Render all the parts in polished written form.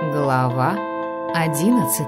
Глава 11.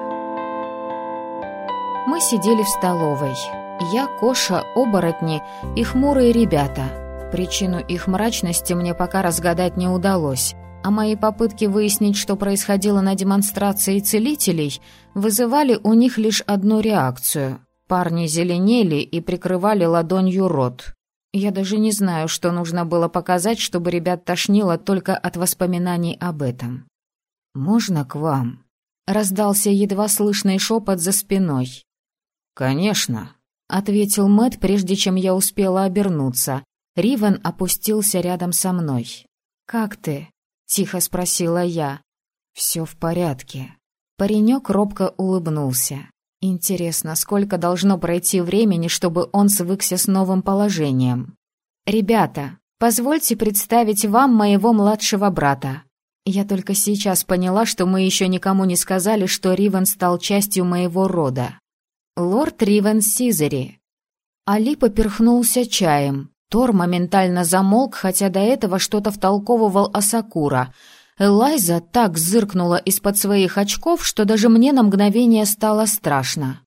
Мы сидели в столовой. Я, Коша, оборотни и хмурые ребята. Причину их мрачности мне пока разгадать не удалось, а мои попытки выяснить, что происходило на демонстрации целителей, вызывали у них лишь одну реакцию. Парни зеленели и прикрывали ладонью рот. Я даже не знаю, что нужно было показать, чтобы ребят тошнило только от воспоминаний об этом. «Можно к вам?» — раздался едва слышный шепот за спиной. «Конечно», — ответил Мэтт, прежде чем я успела обернуться. Ривен опустился рядом со мной. «Как ты?» — тихо спросила я. «Все в порядке». Паренек робко улыбнулся. Интересно, сколько должно пройти времени, чтобы он свыкся с новым положением? «Ребята, позвольте представить вам моего младшего брата». Я только сейчас поняла, что мы еще никому не сказали, что Ривен стал частью моего рода. Лорд Ривен Сизери. Али поперхнулся чаем. Тор моментально замолк, хотя до этого что-то втолковывал Асакура. Элайза так зыркнула из-под своих очков, что даже мне на мгновение стало страшно.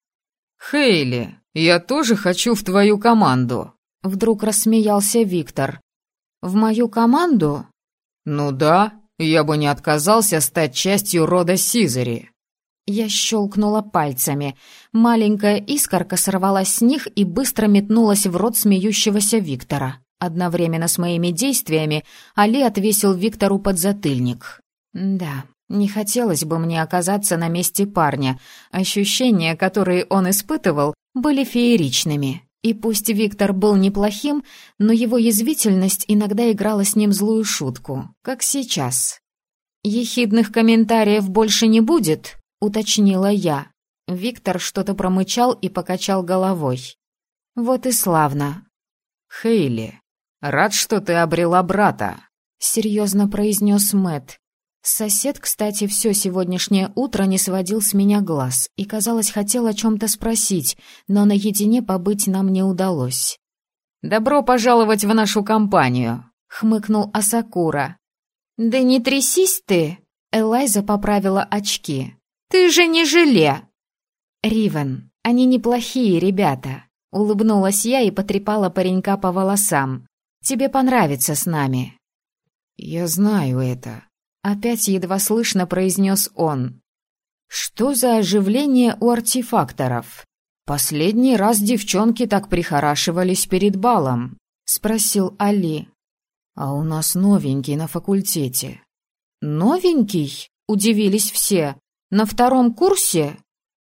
«Хейли, я тоже хочу в твою команду!» Вдруг рассмеялся Виктор. «В мою команду?» «Ну да, я бы не отказался стать частью рода Сизери». Я щелкнула пальцами. Маленькая искорка сорвалась с них и быстро метнулась в рот смеющегося Виктора. Одновременно с моими действиями Али отвесил Виктору подзатыльник. Да, не хотелось бы мне оказаться на месте парня. Ощущения, которые он испытывал, были фееричными. И пусть Виктор был неплохим, но его язвительность иногда играла с ним злую шутку, как сейчас. «Ехидных комментариев больше не будет?» — уточнила я. Виктор что-то промычал и покачал головой. «Вот и славно». «Хейли, рад, что ты обрела брата», — серьезно произнес Мэтт. Сосед, кстати, все сегодняшнее утро не сводил с меня глаз и, казалось, хотел о чем-то спросить, но наедине побыть нам не удалось. «Добро пожаловать в нашу компанию», — хмыкнул Асакура. «Да не трясись ты!» — Элайза поправила очки. «Ты же не желе!» «Ривен, они неплохие ребята», — улыбнулась я и потрепала паренька по волосам. «Тебе понравится с нами». «Я знаю это», — опять едва слышно произнес он. «Что за оживление у артефакторов? Последний раз девчонки так прихорашивались перед балом», — спросил Али. «А у нас новенький на факультете». «Новенький?» — удивились все. «На втором курсе?»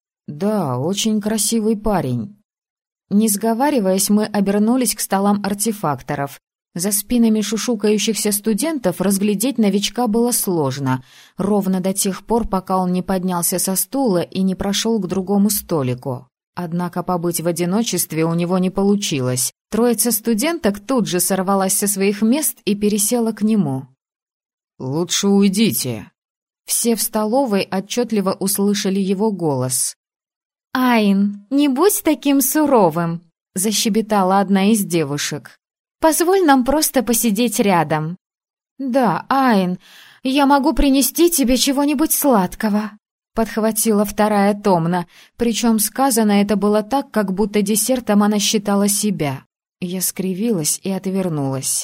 «Да, очень красивый парень». Не сговариваясь, мы обернулись к столам артефакторов. За спинами шушукающихся студентов разглядеть новичка было сложно, ровно до тех пор, пока он не поднялся со стула и не прошел к другому столику. Однако побыть в одиночестве у него не получилось. Троица студенток тут же сорвалась со своих мест и пересела к нему. «Лучше уйдите». Все в столовой отчетливо услышали его голос. «Айн, не будь таким суровым», — защебетала одна из девушек. «Позволь нам просто посидеть рядом». «Да, Айн, я могу принести тебе чего-нибудь сладкого», — подхватила вторая томно, причем сказано это было так, как будто десертом она считала себя. Я скривилась и отвернулась.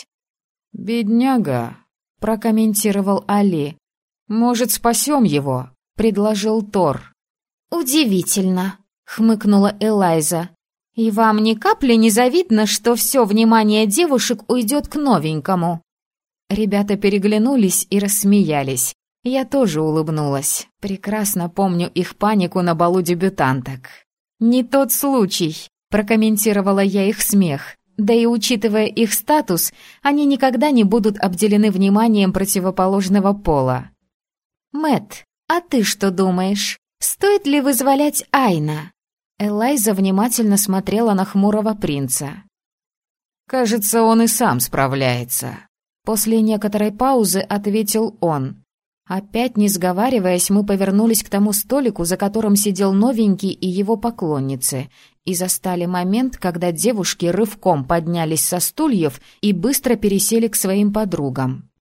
«Бедняга», — прокомментировал Али. «Может, спасем его?» — предложил Тор. «Удивительно», — хмыкнула Элайза. «И вам ни капли не завидно, что все внимание девушек уйдет к новенькому?» Ребята переглянулись и рассмеялись. Я тоже улыбнулась. Прекрасно помню их панику на балу дебютанток. «Не тот случай», — прокомментировала я их смех. Да и учитывая их статус, они никогда не будут обделены вниманием противоположного пола. «Мэтт, а ты что думаешь? Стоит ли вызволять Айна?» Элайза внимательно смотрела на хмурого принца. «Кажется, он и сам справляется», — после некоторой паузы ответил он. Опять не сговариваясь, мы повернулись к тому столику, за которым сидел новенький и его поклонницы, и застали момент, когда девушки рывком поднялись со стульев и быстро пересели к своим подругам.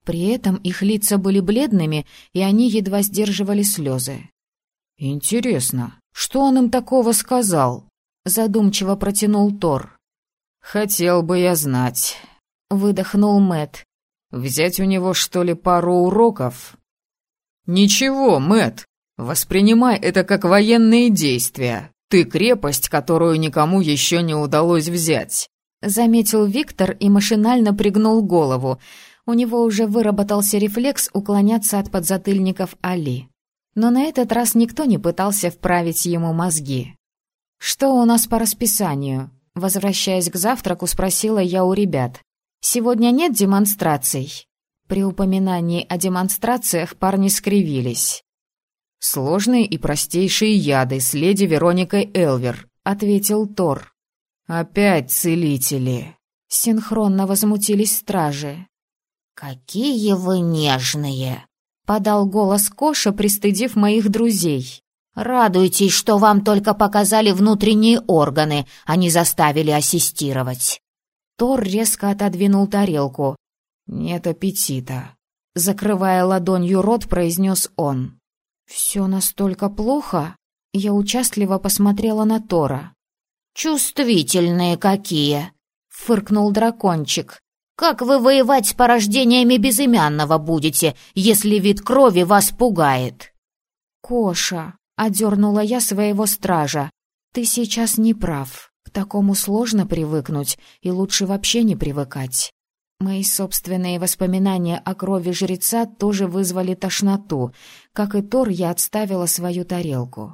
При этом их лица были бледными, и они едва сдерживали слезы. «Интересно, что он им такого сказал?» — задумчиво протянул Тор. «Хотел бы я знать», — выдохнул Мэтт. «Взять у него, что ли, пару уроков?» «Ничего, Мэтт, воспринимай это как военные действия. Ты крепость, которую никому еще не удалось взять», — заметил Виктор и машинально пригнул голову. У него уже выработался рефлекс уклоняться от подзатыльников Али. Но на этот раз никто не пытался вправить ему мозги. «Что у нас по расписанию?» Возвращаясь к завтраку, спросила я у ребят. «Сегодня нет демонстраций?» При упоминании о демонстрациях парни скривились. «Сложные и простейшие яды с леди Вероникой Элвер», — ответил Тор. «Опять целители!» — синхронно возмутились стражи. «Какие вы нежные!» — подал голос Коша, пристыдив моих друзей. «Радуйтесь, что вам только показали внутренние органы, а не заставили ассистировать». Тор резко отодвинул тарелку. «Нет аппетита», — закрывая ладонью рот, произнес он. «Все настолько плохо?» Я участливо посмотрела на Тора. «Чувствительные какие!» — фыркнул дракончик. «Как вы воевать с порождениями безымянного будете, если вид крови вас пугает?» «Коша», — одернула я своего стража, — «ты сейчас не прав. К такому сложно привыкнуть, и лучше вообще не привыкать». Мои собственные воспоминания о крови жреца тоже вызвали тошноту. Как и Тор, я отставила свою тарелку.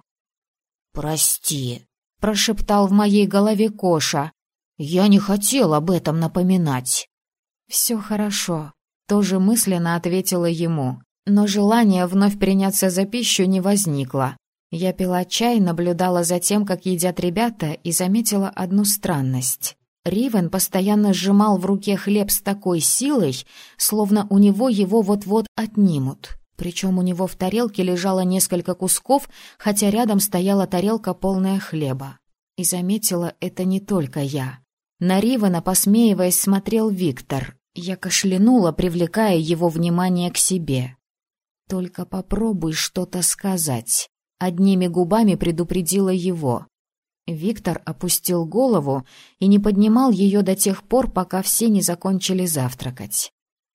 «Прости», — прошептал в моей голове Коша. «Я не хотел об этом напоминать». «Все хорошо», — тоже мысленно ответила ему. Но желания вновь приняться за пищу не возникло. Я пила чай, наблюдала за тем, как едят ребята, и заметила одну странность. Ривен постоянно сжимал в руке хлеб с такой силой, словно у него его вот-вот отнимут. Причем у него в тарелке лежало несколько кусков, хотя рядом стояла тарелка, полная хлеба. И заметила это не только я. На Ривена, посмеиваясь, смотрел Виктор. Я кашлянула, привлекая его внимание к себе. «Только попробуй что-то сказать», — одними губами предупредила его. Виктор опустил голову и не поднимал ее до тех пор, пока все не закончили завтракать.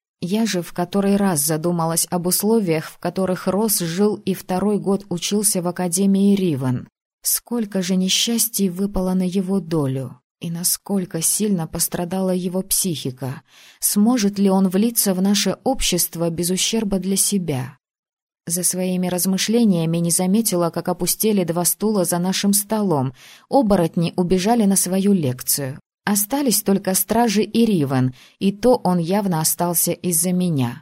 Я же в который раз задумалась об условиях, в которых рос, жил и второй год учился в Академии Ривен. Сколько же несчастий выпало на его долю, и насколько сильно пострадала его психика. Сможет ли он влиться в наше общество без ущерба для себя? За своими размышлениями не заметила, как опустели 2 стула за нашим столом. Оборотни убежали на свою лекцию. Остались только стражи и Ривен, и то он явно остался из-за меня.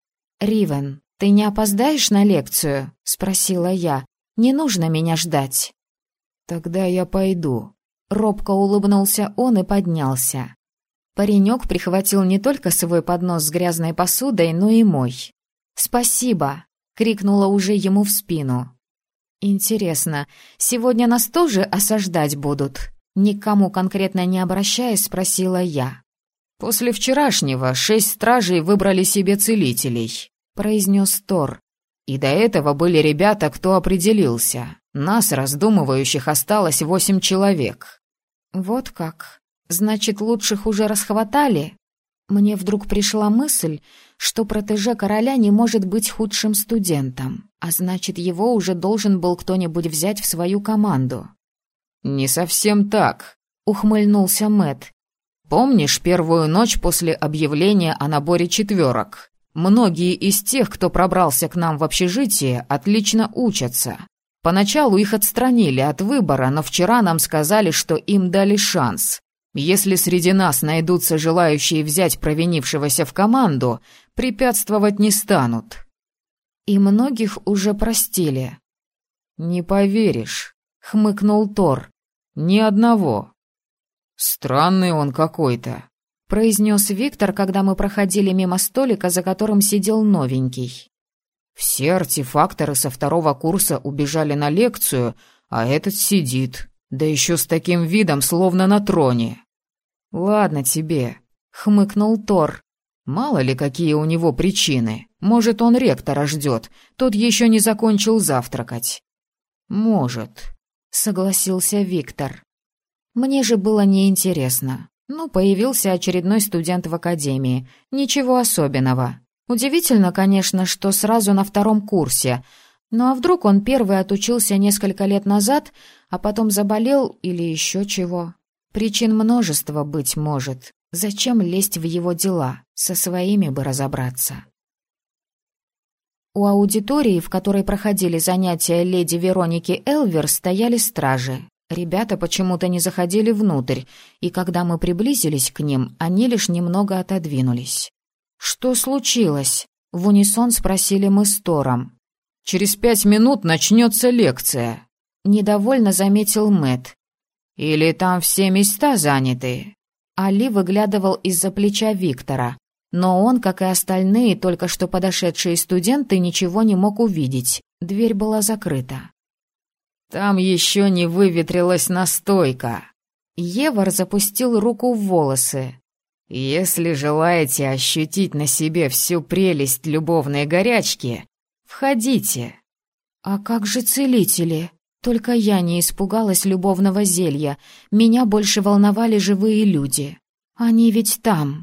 «Ривен, ты не опоздаешь на лекцию?» — спросила я. «Не нужно меня ждать». «Тогда я пойду». Робко улыбнулся он и поднялся. Паренек прихватил не только свой поднос с грязной посудой, но и мой. «Спасибо!» — крикнула уже ему в спину. «Интересно, сегодня нас тоже осаждать будут?» Никому конкретно не обращаясь, спросила я. «После вчерашнего 6 стражей выбрали себе целителей», — произнес Тор. «И до этого были ребята, кто определился. Нас, раздумывающих, осталось 8 человек». «Вот как? Значит, лучших уже расхватали?» Мне вдруг пришла мысль, что протеже короля не может быть худшим студентом, а значит, его уже должен был кто-нибудь взять в свою команду. «Не совсем так», — ухмыльнулся Мэтт. «Помнишь первую ночь после объявления о наборе 4? Многие из тех, кто пробрался к нам в общежитие, отлично учатся. Поначалу их отстранили от выбора, но вчера нам сказали, что им дали шанс. Если среди нас найдутся желающие взять провинившегося в команду, препятствовать не станут». «И многих уже простили». «Не поверишь», — хмыкнул Тор. «Ни одного». «Странный он какой-то», — произнес Виктор, когда мы проходили мимо столика, за которым сидел новенький. «Все артефакторы со 2-го курса убежали на лекцию, а этот сидит, да еще с таким видом, словно на троне». «Ладно тебе», — хмыкнул Тор. Мало ли, какие у него причины. Может, он ректора ждет, тот еще не закончил завтракать. Может, согласился Виктор. Мне же было неинтересно. Появился очередной студент в академии. Ничего особенного. Удивительно, конечно, что сразу на 2-м курсе. А вдруг он первый отучился несколько лет назад, а потом заболел или еще чего? Причин множество быть может. Зачем лезть в его дела? Со своими бы разобраться. У аудитории, в которой проходили занятия леди Вероники Элвер, стояли стражи. Ребята почему-то не заходили внутрь, и когда мы приблизились к ним, они лишь немного отодвинулись. «Что случилось?» — в унисон спросили мы с Тором. «Через 5 минут начнется лекция», — недовольно заметил Мэтт. «Или там все места заняты?» Али выглядывал из-за плеча Виктора, но он, как и остальные только что подошедшие студенты, ничего не мог увидеть. Дверь была закрыта. «Там еще не выветрилась настойка». Евар запустил руку в волосы. «Если желаете ощутить на себе всю прелесть любовной горячки, входите». «А как же целители?» Только я не испугалась любовного зелья. Меня больше волновали живые люди. Они ведь там.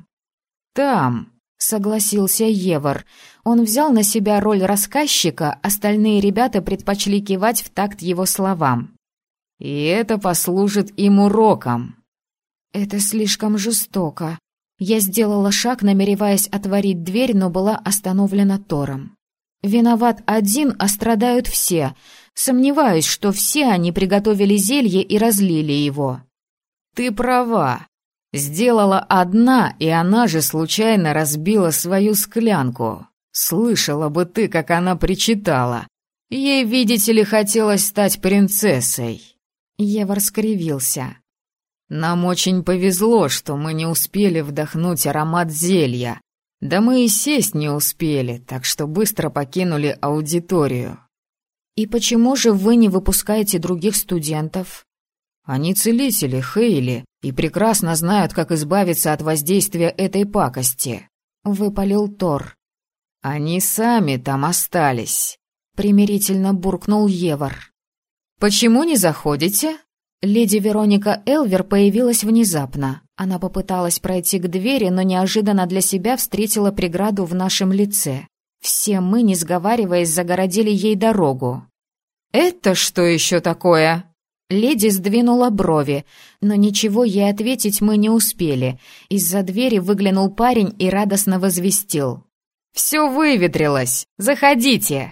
«Там», — согласился Евар. Он взял на себя роль рассказчика, остальные ребята предпочли кивать в такт его словам. «И это послужит им уроком». «Это слишком жестоко». Я сделала шаг, намереваясь отворить дверь, но была остановлена Тором. «Виноват один, а страдают все. Сомневаюсь, что все они приготовили зелье и разлили его». «Ты права. Сделала одна, и она же случайно разбила свою склянку. Слышала бы ты, как она причитала. Ей, видите ли, хотелось стать принцессой». Евар скривился. «Нам очень повезло, что мы не успели вдохнуть аромат зелья. Да мы и сесть не успели, так что быстро покинули аудиторию». «И почему же вы не выпускаете других студентов?» «Они целители, Хейли, и прекрасно знают, как избавиться от воздействия этой пакости», — выпалил Тор. «Они сами там остались», — примирительно буркнул Евар. «Почему не заходите?» Леди Вероника Элвер появилась внезапно. Она попыталась пройти к двери, но неожиданно для себя встретила преграду в нашем лице. Все мы, не сговариваясь, загородили ей дорогу. «Это что еще такое?» Леди сдвинула брови, но ничего ей ответить мы не успели. Из-за двери выглянул парень и радостно возвестил. «Все выветрилось! Заходите!»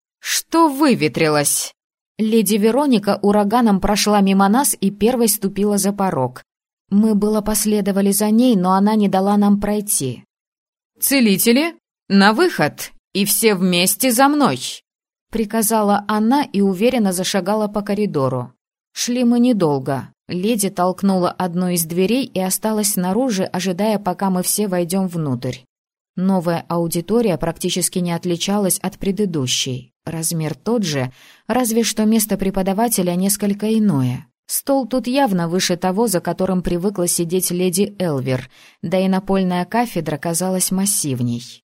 «Что выветрилось?» Леди Вероника ураганом прошла мимо нас и первой ступила за порог. Мы было последовали за ней, но она не дала нам пройти. «Целители, на выход, и все вместе за мной!» Приказала она и уверенно зашагала по коридору. Шли мы недолго. Леди толкнула одну из дверей и осталась снаружи, ожидая, пока мы все войдем внутрь. Новая аудитория практически не отличалась от предыдущей. Размер тот же, разве что место преподавателя несколько иное. Стол тут явно выше того, за которым привыкла сидеть леди Элвер, да и напольная кафедра казалась массивней.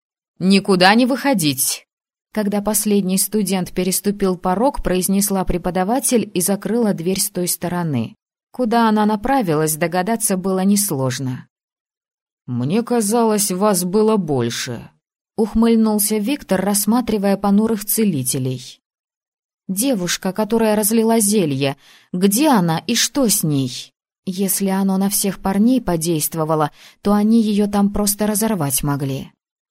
«Никуда не выходить!» Когда последний студент переступил порог, произнесла преподаватель и закрыла дверь с той стороны. Куда она направилась, догадаться было несложно. «Мне казалось, вас было больше», — ухмыльнулся Виктор, рассматривая понурых целителей. «Девушка, которая разлила зелье, где она и что с ней? Если оно на всех парней подействовало, то они ее там просто разорвать могли».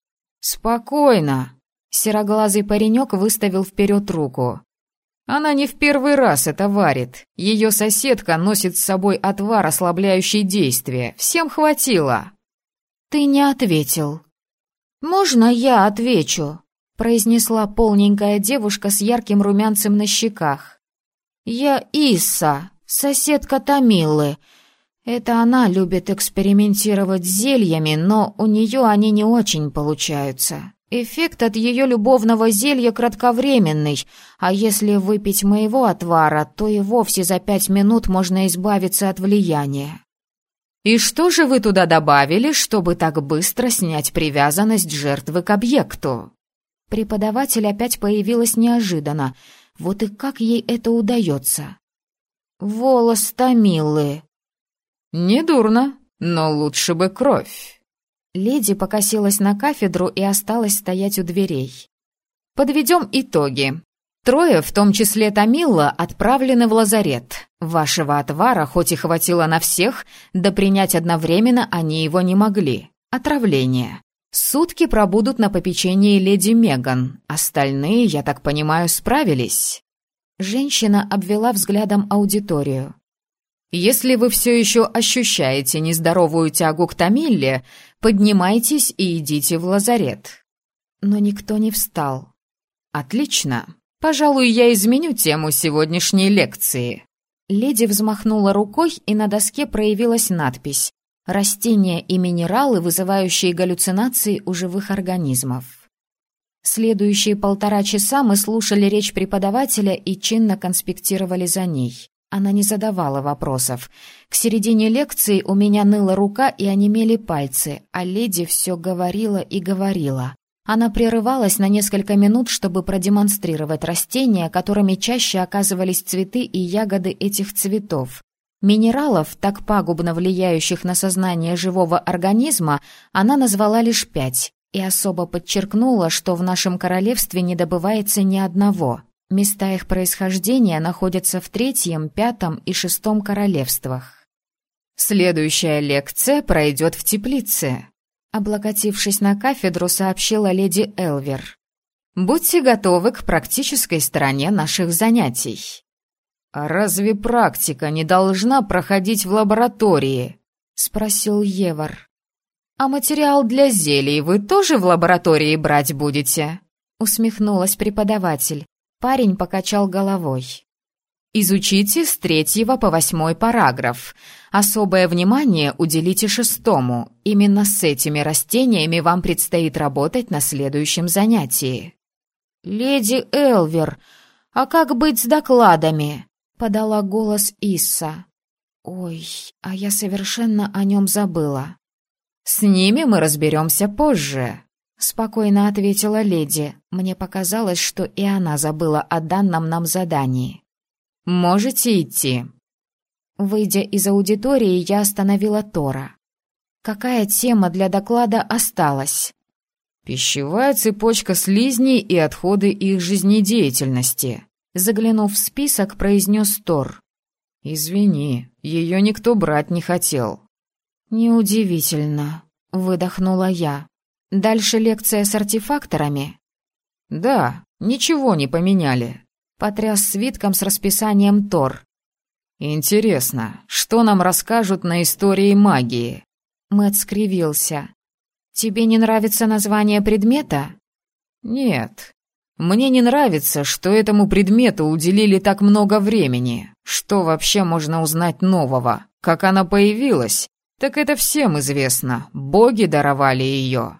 «Спокойно», — сероглазый паренек выставил вперед руку. «Она не в первый раз это варит. Ее соседка носит с собой отвар, ослабляющий действие. Всем хватило». «Ты не ответил». «Можно я отвечу?» — произнесла полненькая девушка с ярким румянцем на щеках. «Я Исса, соседка Тамилы. Это она любит экспериментировать с зельями, но у нее они не очень получаются. Эффект от ее любовного зелья кратковременный, а если выпить моего отвара, то и вовсе за 5 минут можно избавиться от влияния». «И что же вы туда добавили, чтобы так быстро снять привязанность жертвы к объекту?» Преподаватель опять появилась неожиданно. Вот и как ей это удается? «Волос Тамилы». «Недурно, но лучше бы кровь». Леди покосилась на кафедру и осталась стоять у дверей. «Подведем итоги. 3, в том числе Тамила, отправлены в лазарет. Вашего отвара хоть и хватило на всех, да принять одновременно они его не могли. Отравление. Сутки пробудут на попечении леди Меган. Остальные, я так понимаю, справились». Женщина обвела взглядом аудиторию. «Если вы все еще ощущаете нездоровую тягу к Тамилле, поднимайтесь и идите в лазарет». Но никто не встал. «Отлично. Пожалуй, я изменю тему сегодняшней лекции». Леди взмахнула рукой, и на доске проявилась надпись «Растения и минералы, вызывающие галлюцинации у живых организмов». Следующие 1,5 часа мы слушали речь преподавателя и чинно конспектировали за ней. Она не задавала вопросов. К середине лекции у меня ныла рука и онемели пальцы, а леди все говорила и говорила. Она прерывалась на несколько минут, чтобы продемонстрировать растения, которыми чаще оказывались цветы и ягоды этих цветов. Минералов, так пагубно влияющих на сознание живого организма, она назвала лишь 5 и особо подчеркнула, что в нашем королевстве не добывается ни одного. Места их происхождения находятся в 3, 5 и 6 королевствах. «Следующая лекция пройдет в теплице», — облокотившись на кафедру, сообщила леди Элвер. «Будьте готовы к практической стороне наших занятий». «А разве практика не должна проходить в лаборатории?» — спросил Евар. «А материал для зелий вы тоже в лаборатории брать будете?» — усмехнулась преподаватель. Парень покачал головой. «Изучите с 3 по 8 параграф. Особое внимание уделите 6. Именно с этими растениями вам предстоит работать на следующем занятии». «Леди Элвер, а как быть с докладами?» — подала голос Исса. «Ой, а я совершенно о нем забыла». «С ними мы разберемся позже», — спокойно ответила леди. Мне показалось, что и она забыла о данном нам задании. «Можете идти». Выйдя из аудитории, я остановила Тора. Какая тема для доклада осталась? «Пищевая цепочка слизней и отходы их жизнедеятельности», — заглянув в список, произнес Тор. «Извини, ее никто брать не хотел». «Неудивительно», — выдохнула я. «Дальше лекция с артефакторами?» «Да, ничего не поменяли», — потряс свитком с расписанием Тор. «Интересно, что нам расскажут на истории магии?» Мэтт скривился. «Тебе не нравится название предмета?» «Нет. Мне не нравится, что этому предмету уделили так много времени. Что вообще можно узнать нового? Как она появилась? Так это всем известно. Боги даровали ее.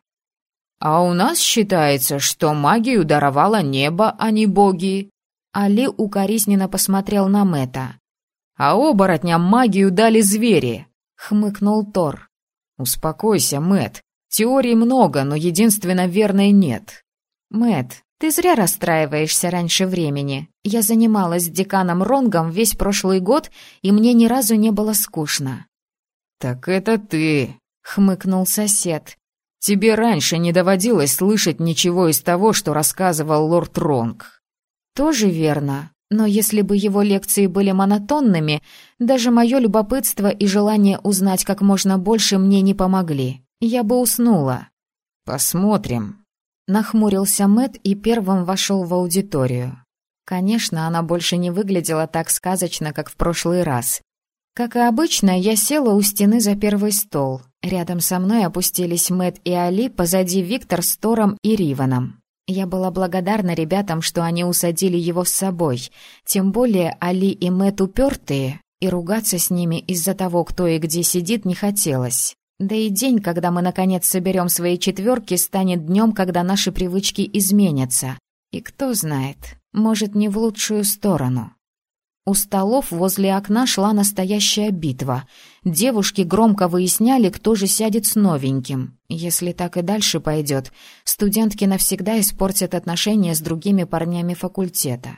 А у нас считается, что магию даровало небо, а не боги». Али укоризненно посмотрел на Мэтта. «А оборотням магию дали звери», — хмыкнул Тор. «Успокойся, Мэтт. Теорий много, но единственно верной нет». «Мэтт, ты зря расстраиваешься раньше времени. Я занималась с деканом Ронгом весь прошлый год, и мне ни разу не было скучно». «Так это ты», — хмыкнул сосед. «Тебе раньше не доводилось слышать ничего из того, что рассказывал лорд Ронг». «Тоже верно. Но если бы его лекции были монотонными, даже мое любопытство и желание узнать как можно больше мне не помогли. Я бы уснула». «Посмотрим», — нахмурился Мэтт и первым вошел в аудиторию. Конечно, она больше не выглядела так сказочно, как в прошлый раз. Как и обычно, я села у стены за первый стол. Рядом со мной опустились Мэтт и Али, позади Виктор с Тором и Риваном. Я была благодарна ребятам, что они усадили его с собой. Тем более Али и Мэтт упертые, и ругаться с ними из-за того, кто и где сидит, не хотелось. Да и день, когда мы наконец соберем свои четверки, станет днем, когда наши привычки изменятся. И кто знает, может, не в лучшую сторону. У столов возле окна шла настоящая битва. девушки громко выясняли, кто же сядет с новеньким. Если так и дальше пойдет, студентки навсегда испортят отношения с другими парнями факультета.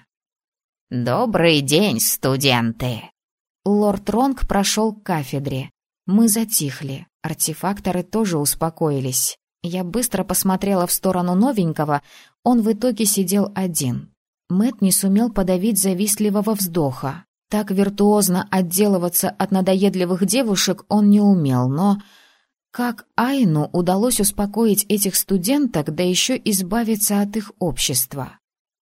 «Добрый день, студенты!» Лорд Ронг прошел к кафедре. Мы затихли, артефакторы тоже успокоились. Я быстро посмотрела в сторону новенького, он в итоге сидел один. Мэтт не сумел подавить завистливого вздоха. Так виртуозно отделываться от надоедливых девушек он не умел, но... Как Айну удалось успокоить этих студенток, да еще избавиться от их общества?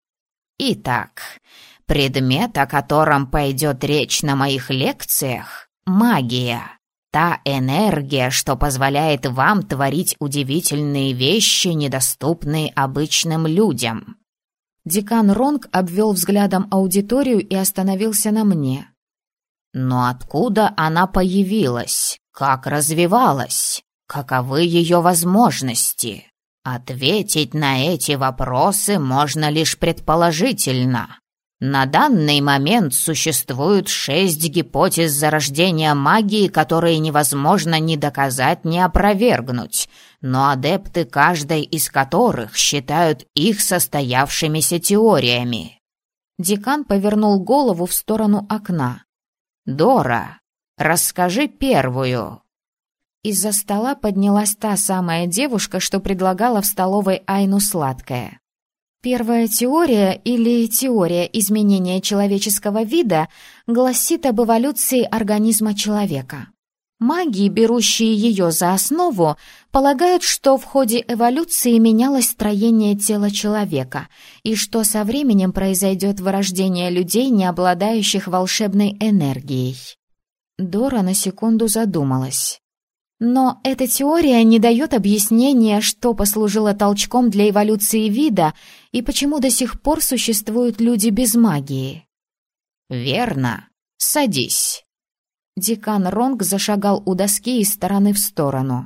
Итак, предмет, о котором пойдет речь на моих лекциях — магия. Та энергия, что позволяет вам творить удивительные вещи, недоступные обычным людям. Декан Ронг обвел взглядом аудиторию и остановился на мне. Но откуда она появилась? Как развивалась? Каковы ее возможности? Ответить на эти вопросы можно лишь предположительно. На данный момент существует 6 гипотез зарождения магии, которые невозможно ни доказать, ни опровергнуть, но адепты каждой из которых считают их состоявшимися теориями. Декан повернул голову в сторону окна. «Дора, расскажи первую». Из-за стола поднялась та самая девушка, что предлагала в столовой Айну сладкое. Первая теория, или теория изменения человеческого вида, гласит об эволюции организма человека. Маги, берущие ее за основу, полагают, что в ходе эволюции менялось строение тела человека, и что со временем произойдет вырождение людей, не обладающих волшебной энергией. Дора на секунду задумалась. Но эта теория не дает объяснения, что послужило толчком для эволюции вида и почему до сих пор существуют люди без магии. «Верно. Садись». Декан Ронг зашагал у доски из стороны в сторону.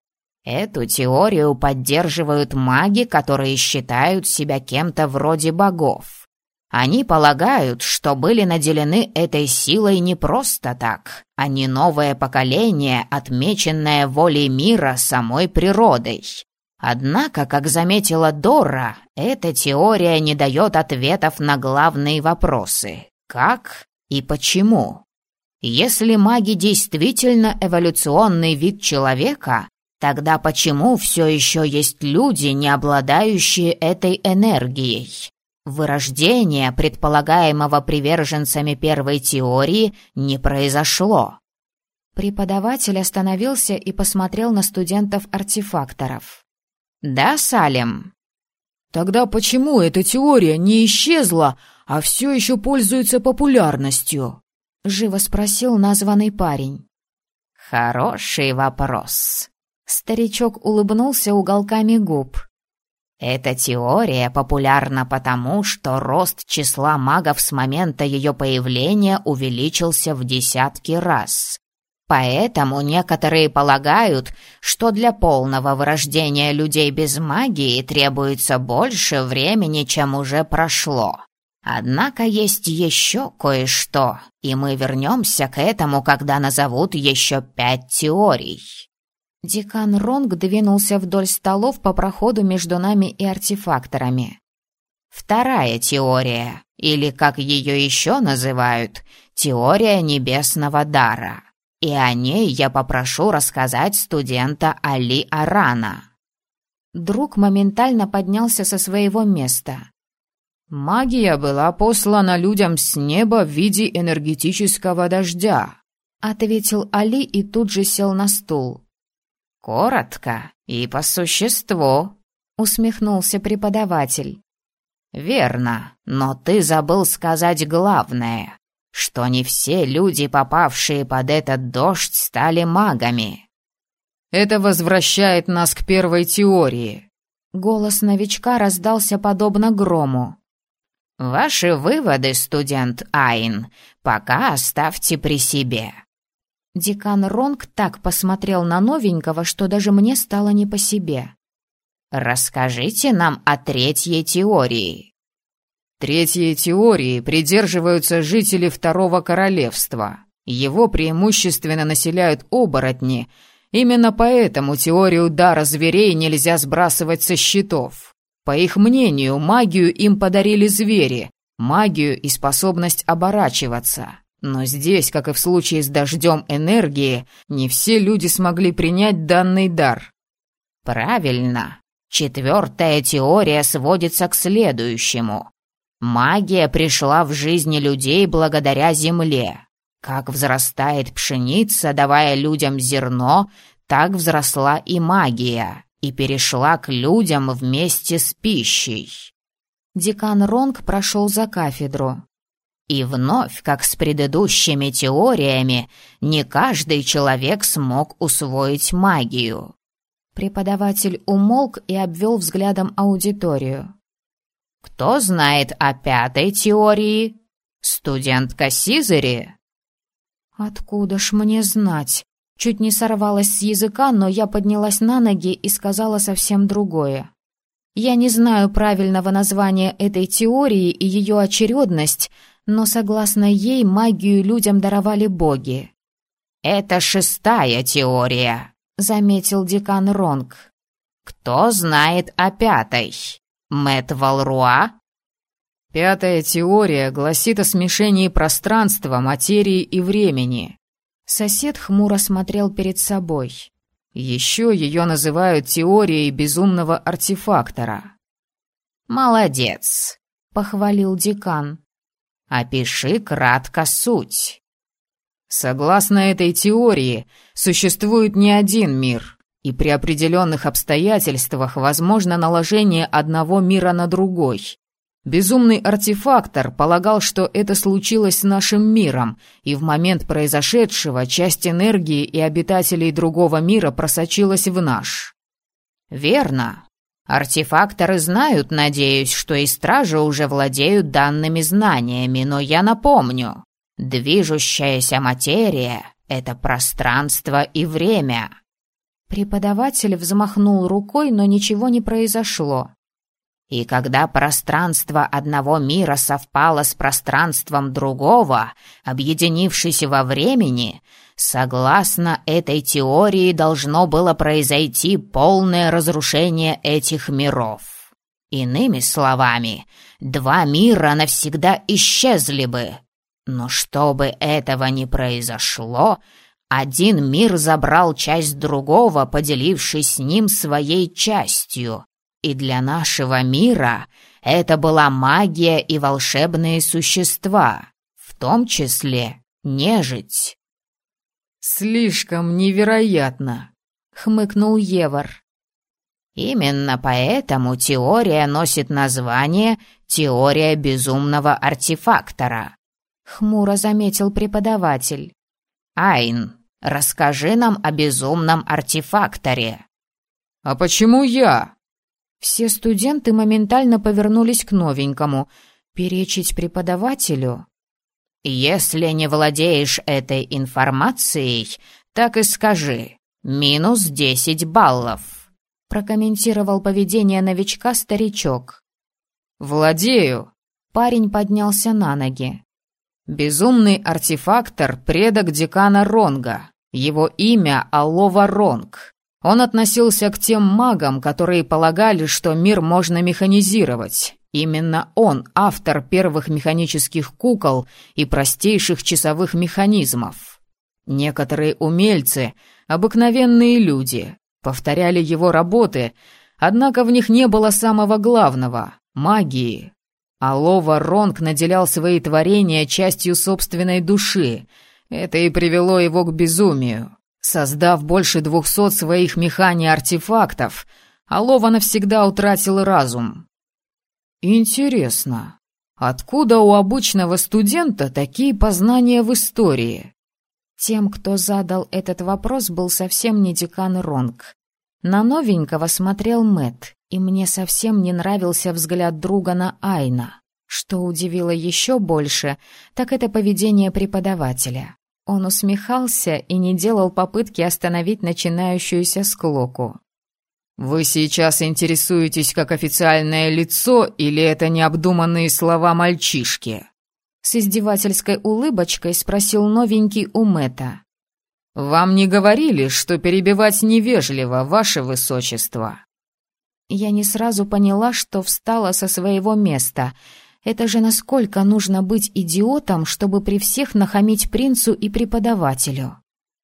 Эту теорию поддерживают маги, которые считают себя кем-то вроде богов. Они полагают, что были наделены этой силой не просто так, а не новое поколение, отмеченное волей мира самой природой. Однако, как заметила Дора, эта теория не дает ответов на главные вопросы: как и почему. Если маги действительно эволюционный вид человека, тогда почему все еще есть люди, не обладающие этой энергией? Вырождение предполагаемого приверженцами первой теории не произошло. Преподаватель остановился и посмотрел на студентов-артефакторов. «Да, Салем?» «Тогда почему эта теория не исчезла, а все еще пользуется популярностью?» — живо спросил названный парень. «Хороший вопрос». Старичок улыбнулся уголками губ. Эта теория популярна потому, что рост числа магов с момента ее появления увеличился в десятки раз. Поэтому некоторые полагают, что для полного вырождения людей без магии требуется больше времени, чем уже прошло. Однако есть еще кое-что, и мы вернемся к этому, когда назовут еще 5 теорий. Декан Ронг двинулся вдоль столов по проходу между нами и артефакторами. Вторая теория, или, как ее еще называют, теория небесного дара. И о ней я попрошу рассказать студента Али Арана. Друг моментально поднялся со своего места. «Магия была послана людям с неба в виде энергетического дождя», — ответил Али и тут же сел на стул. «Коротко и по существу», — усмехнулся преподаватель. «Верно, но ты забыл сказать главное, что не все люди, попавшие под этот дождь, стали магами». «Это возвращает нас к первой теории». Голос новичка раздался подобно грому. «Ваши выводы, студент Айн, пока оставьте при себе». Декан Ронг так посмотрел на новенького, что даже мне стало не по себе. «Расскажите нам о третьей теории». Третьей теории придерживаются жители Второго Королевства. Его преимущественно населяют оборотни. Именно поэтому теорию дара зверей нельзя сбрасывать со счетов. По их мнению, магию им подарили звери, магию и способность оборачиваться. Но здесь, как и в случае с дождем энергии, не все люди смогли принять данный дар. Правильно. 4-я теория сводится к следующему. Магия пришла в жизни людей благодаря земле. Как взрастает пшеница, давая людям зерно, так взросла и магия, и перешла к людям вместе с пищей. Декан Ронг прошел за кафедру. И вновь, как с предыдущими теориями, не каждый человек смог усвоить магию. Преподаватель умолк и обвел взглядом аудиторию. Кто знает о 5-й теории? Студентка Сизери? Откуда ж мне знать? Чуть не сорвалась с языка, но я поднялась на ноги и сказала совсем другое. Я не знаю правильного названия этой теории и ее очередность, но согласно ей магию людям даровали боги. «Это 6-я теория», — заметил декан Ронг. «Кто знает о 5-й? Мэтт Валруа?» 5-я теория гласит о смешении пространства, материи и времени. Сосед хмуро смотрел перед собой. Еще ее называют теорией безумного артефактора. «Молодец», — похвалил декан. «Опиши кратко суть». Согласно этой теории, существует не один мир, и при определенных обстоятельствах возможно наложение одного мира на другой. Безумный артефактор полагал, что это случилось с нашим миром, и в момент произошедшего часть энергии и обитателей другого мира просочилась в наш. «Верно. Артефакторы знают, надеюсь, что и стражи уже владеют данными знаниями, но я напомню, движущаяся материя — это пространство и время». Преподаватель взмахнул рукой, но ничего не произошло. И когда пространство одного мира совпало с пространством другого, объединившись во времени, согласно этой теории должно было произойти полное разрушение этих миров. Иными словами, 2 мира навсегда исчезли бы. Но чтобы этого не произошло, один мир забрал часть другого, поделившись с ним своей частью. И для нашего мира это была магия и волшебные существа, в том числе нежить. «Слишком невероятно», — хмыкнул Евар. Именно поэтому теория носит название «Теория безумного артефактора», — хмуро заметил преподаватель. «Айн, расскажи нам о безумном артефакторе». «А почему я?» Все студенты моментально повернулись к новенькому. Перечить преподавателю? «Если не владеешь этой информацией, так и скажи. Минус 10 баллов», — прокомментировал поведение новичка старичок. «Владею». Парень поднялся на ноги. «Безумный артефактор — предок декана Ронга. Его имя Алова Ронг. Он относился к тем магам, которые полагали, что мир можно механизировать. Именно он — автор первых механических кукол и простейших часовых механизмов. Некоторые умельцы, обыкновенные люди, повторяли его работы, однако в них не было самого главного — магии. Алова Ронг наделял свои творения частью собственной души. Это и привело его к безумию. Создав больше 200 своих механи-артефактов, Алова навсегда утратил разум. Интересно, откуда у обычного студента такие познания в истории? Тем, кто задал этот вопрос, был совсем не декан Ронг. На новенького смотрел Мэтт, и мне совсем не нравился взгляд друга на Айна. Что удивило еще больше, так это поведение преподавателя. Он усмехался и не делал попытки остановить начинающуюся склоку. «Вы сейчас интересуетесь как официальное лицо или это необдуманные слова мальчишки?» С издевательской улыбочкой спросил новенький у Мэтта. «Вам не говорили, что перебивать невежливо, ваше высочество?» Я не сразу поняла, что встала со своего места. Это же насколько нужно быть идиотом, чтобы при всех нахамить принцу и преподавателю.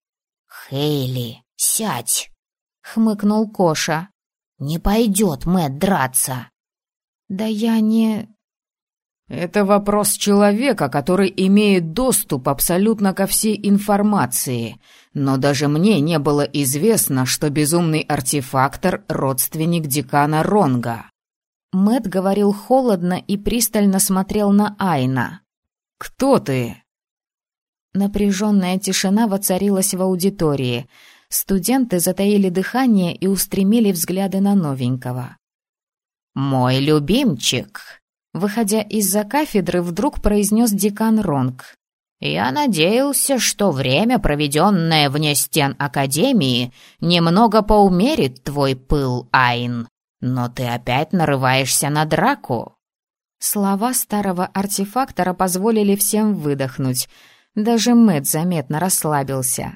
«Хейли, сядь!» — хмыкнул Коша. «Не пойдет Мэтт драться!» «Да я не...» «Это вопрос человека, который имеет доступ абсолютно ко всей информации. Но даже мне не было известно, что безумный артефактор — родственник декана Ронга». Мэтт говорил холодно и пристально смотрел на Айна. «Кто ты?» Напряженная тишина воцарилась в аудитории. Студенты затаили дыхание и устремили взгляды на новенького. «Мой любимчик», — выходя из-за кафедры, вдруг произнес декан Ронг. «Я надеялся, что время, проведенное вне стен Академии, немного поумерит твой пыл, Айн, но ты опять нарываешься на драку». Слова старого артефактора позволили всем выдохнуть. Даже Мэтт заметно расслабился.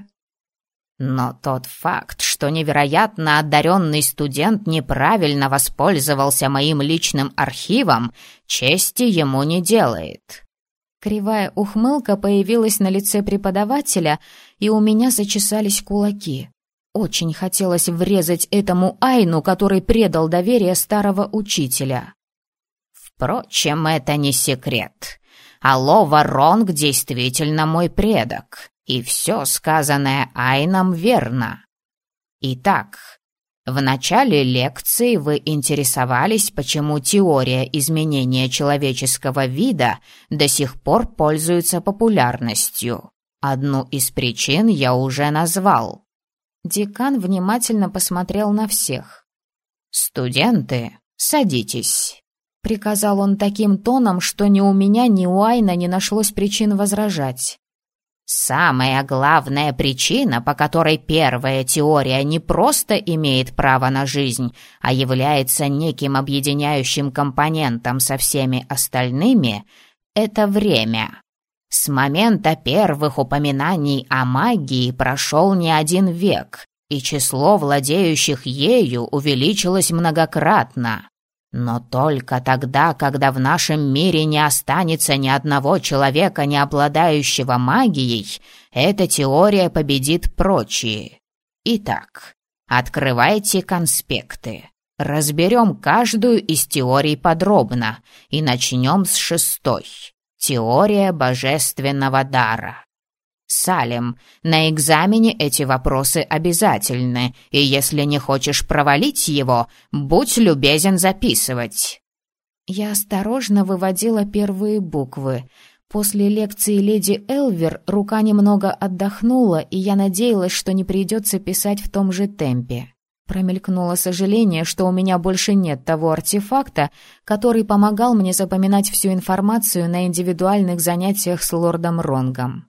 «Но тот факт, что невероятно одаренный студент неправильно воспользовался моим личным архивом, чести ему не делает». Кривая ухмылка появилась на лице преподавателя, и у меня зачесались кулаки. Очень хотелось врезать этому Айну, который предал доверие старого учителя. «Впрочем, это не секрет. Алова Ронг действительно мой предок, и все сказанное Айном верно. Итак, в начале лекции вы интересовались, почему теория изменения человеческого вида до сих пор пользуется популярностью. Одну из причин я уже назвал». Декан внимательно посмотрел на всех. «Студенты, садитесь», — приказал он таким тоном, что ни у меня, ни у Айна не нашлось причин возражать. «Самая главная причина, по которой первая теория не просто имеет право на жизнь, а является неким объединяющим компонентом со всеми остальными, это время. С момента первых упоминаний о магии прошел не один век, и число владеющих ею увеличилось многократно. Но только тогда, когда в нашем мире не останется ни одного человека, не обладающего магией, эта теория победит прочие. Итак, открывайте конспекты. Разберем каждую из теорий подробно и начнем с 6-й. Теория божественного дара. Салем, на экзамене эти вопросы обязательны, и если не хочешь провалить его, будь любезен записывать». Я осторожно выводила первые буквы. После лекции леди Элвер рука немного отдохнула, и я надеялась, что не придется писать в том же темпе. Промелькнуло сожаление, что у меня больше нет того артефакта, который помогал мне запоминать всю информацию на индивидуальных занятиях с лордом Ронгом.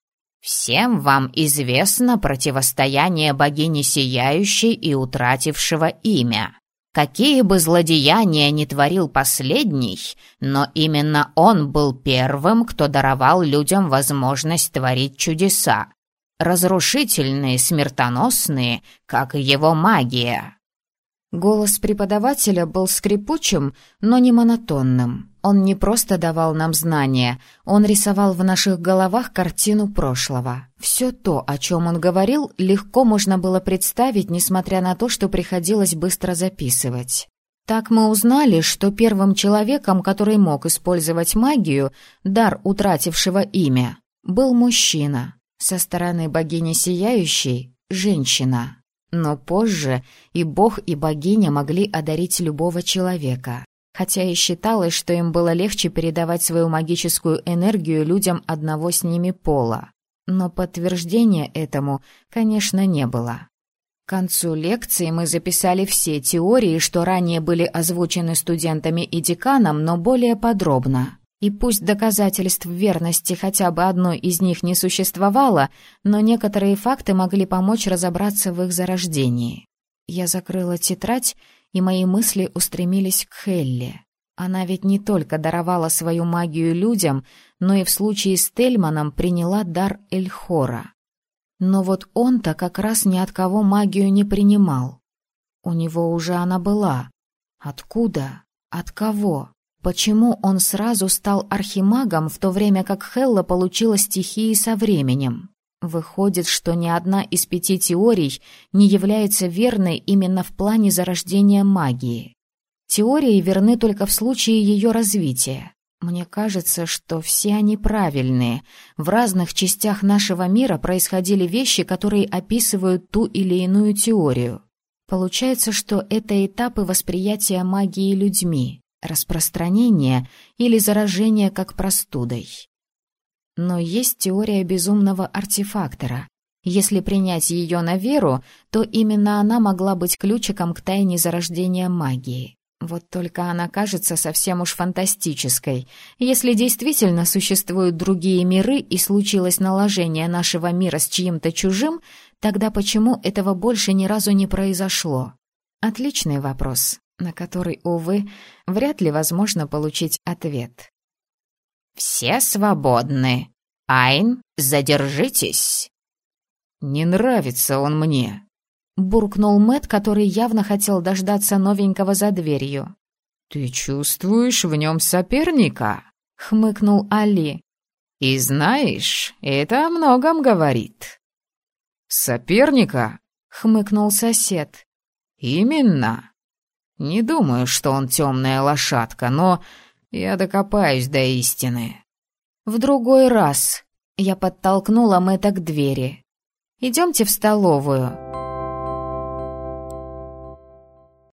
«Всем вам известно противостояние богини Сияющей и утратившего имя. Какие бы злодеяния ни творил последний, но именно он был первым, кто даровал людям возможность творить чудеса. Разрушительные, смертоносные, как и его магия». Голос преподавателя был скрипучим, но не монотонным. Он не просто давал нам знания, он рисовал в наших головах картину прошлого. Все то, о чем он говорил, легко можно было представить, несмотря на то, что приходилось быстро записывать. Так мы узнали, что первым человеком, который мог использовать магию, дар утратившего имя, был мужчина. Со стороны богини Сияющей – женщина. Но позже и бог, и богиня могли одарить любого человека. Хотя и считалось, что им было легче передавать свою магическую энергию людям одного с ними пола. Но подтверждения этому, конечно, не было. К концу лекции мы записали все теории, что ранее были озвучены студентами и деканом, но более подробно. И пусть доказательств верности хотя бы одной из них не существовало, но некоторые факты могли помочь разобраться в их зарождении. Я закрыла тетрадь, и мои мысли устремились к Хелли. Она ведь не только даровала свою магию людям, но и в случае с Тельманом приняла дар Эльхора. Но вот он-то как раз ни от кого магию не принимал. У него уже она была. Откуда? От кого? Почему он сразу стал архимагом, в то время как Хелла получила стихии со временем? Выходит, что ни одна из 5 теорий не является верной именно в плане зарождения магии. Теории верны только в случае ее развития. Мне кажется, что все они правильные. В разных частях нашего мира происходили вещи, которые описывают ту или иную теорию. Получается, что это этапы восприятия магии людьми, распространение или заражение как простудой. Но есть теория безумного артефактора. Если принять ее на веру, то именно она могла быть ключиком к тайне зарождения магии. Вот только она кажется совсем уж фантастической. Если действительно существуют другие миры и случилось наложение нашего мира с чьим-то чужим, тогда почему этого больше ни разу не произошло? Отличный вопрос, на который, увы, вряд ли возможно получить ответ. «Все свободны. Айн, задержитесь!» «Не нравится он мне», — буркнул Мэтт, который явно хотел дождаться новенького за дверью. «Ты чувствуешь в нем соперника?» — хмыкнул Али. «И знаешь, это о многом говорит». «Соперника?» — хмыкнул сосед. «Именно. Не думаю, что он темная лошадка, но я докопаюсь до истины». «В другой раз». Я подтолкнула Мэтта к двери. «Идемте в столовую.